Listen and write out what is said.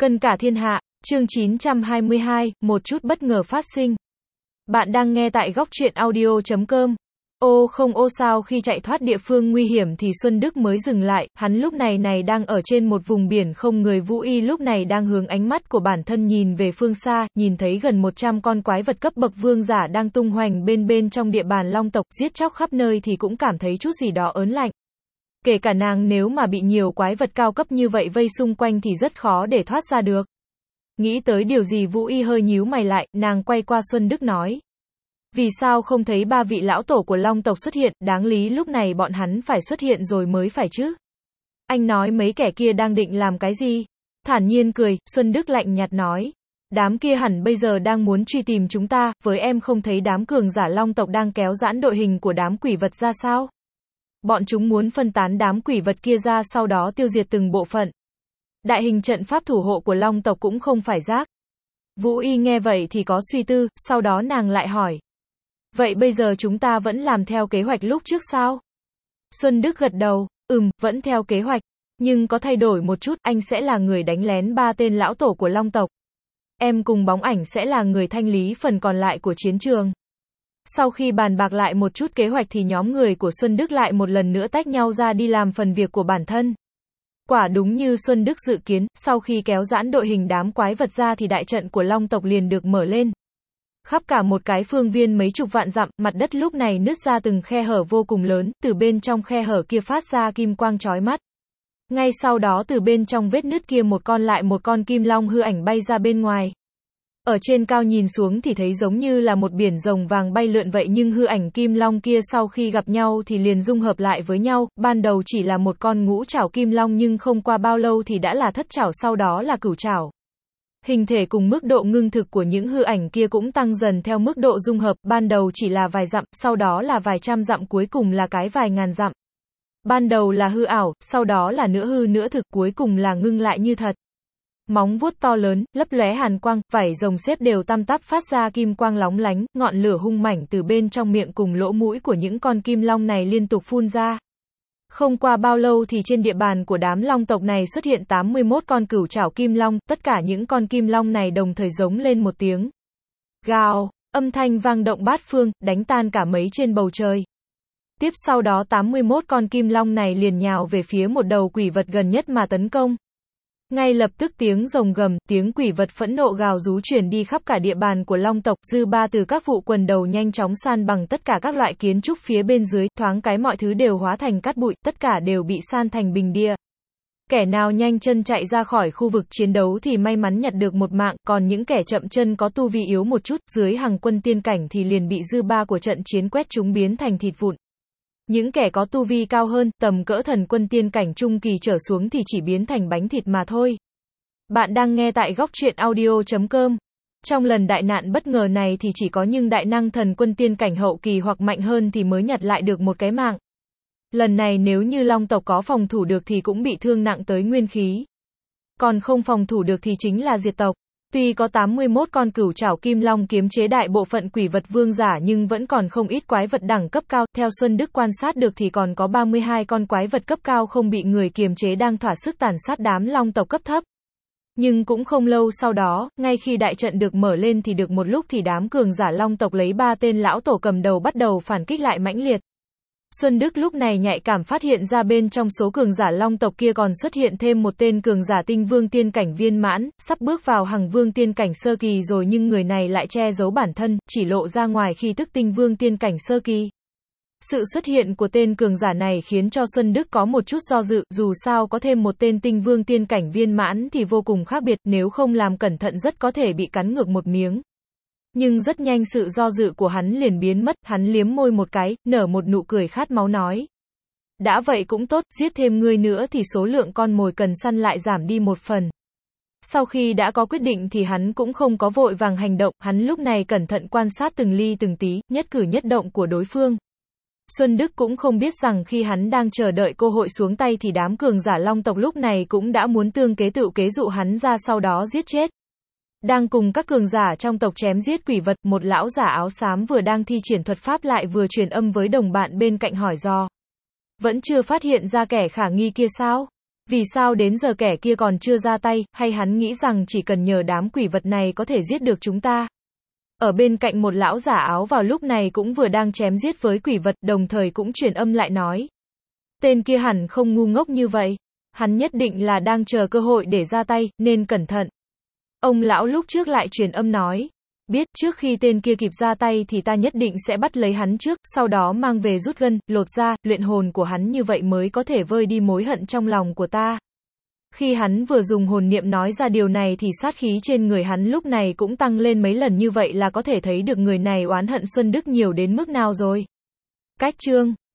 Cân cả thiên hạ, chương 922, một chút bất ngờ phát sinh. Bạn đang nghe tại góc truyện audio.com. Ô không ô sao khi chạy thoát địa phương nguy hiểm thì Xuân Đức mới dừng lại, hắn lúc này đang ở trên một vùng biển không người. Vũ Y lúc này đang hướng ánh mắt của bản thân nhìn về phương xa, nhìn thấy gần 100 con quái vật cấp bậc vương giả đang tung hoành bên trong địa bàn Long tộc, giết chóc khắp nơi thì cũng cảm thấy chút gì đó ớn lạnh. Kể cả nàng nếu mà bị nhiều quái vật cao cấp như vậy vây xung quanh thì rất khó để thoát ra được. Nghĩ tới điều gì Vũ Y hơi nhíu mày lại, nàng quay qua Xuân Đức nói. Vì sao không thấy ba vị lão tổ của Long tộc xuất hiện, đáng lý lúc này bọn hắn phải xuất hiện rồi mới phải chứ. Anh nói mấy kẻ kia đang định làm cái gì? Thản nhiên cười, Xuân Đức lạnh nhạt nói. Đám kia hẳn bây giờ đang muốn truy tìm chúng ta, với em không thấy đám cường giả Long tộc đang kéo giãn đội hình của đám quỷ vật ra sao? Bọn chúng muốn phân tán đám quỷ vật kia ra sau đó tiêu diệt từng bộ phận. Đại hình trận pháp thủ hộ của Long tộc cũng không phải rác. Vũ Y nghe vậy thì có suy tư, sau đó nàng lại hỏi. Vậy bây giờ chúng ta vẫn làm theo kế hoạch lúc trước sao? Xuân Đức gật đầu, vẫn theo kế hoạch. Nhưng có thay đổi một chút, anh sẽ là người đánh lén ba tên lão tổ của Long tộc. Em cùng Bóng Ảnh sẽ là người thanh lý phần còn lại của chiến trường. Sau khi bàn bạc lại một chút kế hoạch thì nhóm người của Xuân Đức lại một lần nữa tách nhau ra đi làm phần việc của bản thân. Quả đúng như Xuân Đức dự kiến, sau khi kéo giãn đội hình đám quái vật ra thì đại trận của Long tộc liền được mở lên. Khắp cả một cái phương viên mấy chục vạn dặm, mặt đất lúc này nứt ra từng khe hở vô cùng lớn, từ bên trong khe hở kia phát ra kim quang chói mắt. Ngay sau đó từ bên trong vết nứt kia một con kim long hư ảnh bay ra bên ngoài. Ở trên cao nhìn xuống thì thấy giống như là một biển rồng vàng bay lượn vậy, nhưng hư ảnh kim long kia sau khi gặp nhau thì liền dung hợp lại với nhau, ban đầu chỉ là một con ngũ trảo kim long nhưng không qua bao lâu thì đã là thất trảo, sau đó là cửu trảo. Hình thể cùng mức độ ngưng thực của những hư ảnh kia cũng tăng dần theo mức độ dung hợp, ban đầu chỉ là vài dặm, sau đó là vài trăm dặm, cuối cùng là cái vài ngàn dặm. Ban đầu là hư ảo, sau đó là nửa hư nửa thực, cuối cùng là ngưng lại như thật. Móng vuốt to lớn, lấp lóe hàn quang, vảy rồng xếp đều tăm tắp phát ra kim quang lóng lánh, ngọn lửa hung mãnh từ bên trong miệng cùng lỗ mũi của những con kim long này liên tục phun ra. Không qua bao lâu thì trên địa bàn của đám long tộc này xuất hiện 81 con cửu trảo kim long, tất cả những con kim long này đồng thời giống lên một tiếng. Gào, âm thanh vang động bát phương, đánh tan cả mấy trên bầu trời. Tiếp sau đó 81 con kim long này liền nhào về phía một đầu quỷ vật gần nhất mà tấn công. Ngay lập tức tiếng rồng gầm, tiếng quỷ vật phẫn nộ gào rú truyền đi khắp cả địa bàn của Long tộc, dư ba từ các vụ quần đầu nhanh chóng san bằng tất cả các loại kiến trúc phía bên dưới, thoáng cái mọi thứ đều hóa thành cát bụi, tất cả đều bị san thành bình địa. Kẻ nào nhanh chân chạy ra khỏi khu vực chiến đấu thì may mắn nhặt được một mạng, còn những kẻ chậm chân có tu vi yếu một chút, dưới hàng quân tiên cảnh thì liền bị dư ba của trận chiến quét chúng biến thành thịt vụn. Những kẻ có tu vi cao hơn, tầm cỡ thần quân tiên cảnh trung kỳ trở xuống thì chỉ biến thành bánh thịt mà thôi. Bạn đang nghe tại góc truyện audio.com. Trong lần đại nạn bất ngờ này thì chỉ có những đại năng thần quân tiên cảnh hậu kỳ hoặc mạnh hơn thì mới nhặt lại được một cái mạng. Lần này nếu như Long tộc có phòng thủ được thì cũng bị thương nặng tới nguyên khí. Còn không phòng thủ được thì chính là diệt tộc. Tuy có 81 con cửu trảo kim long kiềm chế đại bộ phận quỷ vật vương giả nhưng vẫn còn không ít quái vật đẳng cấp cao, theo Xuân Đức quan sát được thì còn có 32 con quái vật cấp cao không bị người kiềm chế đang thỏa sức tàn sát đám long tộc cấp thấp. Nhưng cũng không lâu sau đó, ngay khi đại trận được mở lên thì được một lúc thì đám cường giả long tộc lấy ba tên lão tổ cầm đầu bắt đầu phản kích lại mãnh liệt. Xuân Đức lúc này nhạy cảm phát hiện ra bên trong số cường giả long tộc kia còn xuất hiện thêm một tên cường giả tinh vương tiên cảnh viên mãn, sắp bước vào hằng vương tiên cảnh sơ kỳ rồi nhưng người này lại che giấu bản thân, chỉ lộ ra ngoài khi tức tinh vương tiên cảnh sơ kỳ. Sự xuất hiện của tên cường giả này khiến cho Xuân Đức có một chút do dự, dù sao có thêm một tên tinh vương tiên cảnh viên mãn thì vô cùng khác biệt, nếu không làm cẩn thận rất có thể bị cắn ngược một miếng. Nhưng rất nhanh sự do dự của hắn liền biến mất, hắn liếm môi một cái, nở một nụ cười khát máu nói. Đã vậy cũng tốt, giết thêm ngươi nữa thì số lượng con mồi cần săn lại giảm đi một phần. Sau khi đã có quyết định thì hắn cũng không có vội vàng hành động, hắn lúc này cẩn thận quan sát từng ly từng tí, nhất cử nhất động của đối phương. Xuân Đức cũng không biết rằng khi hắn đang chờ đợi cơ hội xuống tay thì đám cường giả long tộc lúc này cũng đã muốn tương kế tựu kế dụ hắn ra sau đó giết chết. Đang cùng các cường giả trong tộc chém giết quỷ vật, một lão giả áo xám vừa đang thi triển thuật pháp lại vừa truyền âm với đồng bạn bên cạnh hỏi do. Vẫn chưa phát hiện ra kẻ khả nghi kia sao? Vì sao đến giờ kẻ kia còn chưa ra tay, hay hắn nghĩ rằng chỉ cần nhờ đám quỷ vật này có thể giết được chúng ta? Ở bên cạnh một lão giả áo vào lúc này cũng vừa đang chém giết với quỷ vật, đồng thời cũng truyền âm lại nói. Tên kia hẳn không ngu ngốc như vậy. Hắn nhất định là đang chờ cơ hội để ra tay, nên cẩn thận. Ông lão lúc trước lại truyền âm nói. Biết, trước khi tên kia kịp ra tay thì ta nhất định sẽ bắt lấy hắn trước, sau đó mang về rút gân, lột da, luyện hồn của hắn, như vậy mới có thể vơi đi mối hận trong lòng của ta. Khi hắn vừa dùng hồn niệm nói ra điều này thì sát khí trên người hắn lúc này cũng tăng lên mấy lần, như vậy là có thể thấy được người này oán hận Xuân Đức nhiều đến mức nào rồi. Cách chương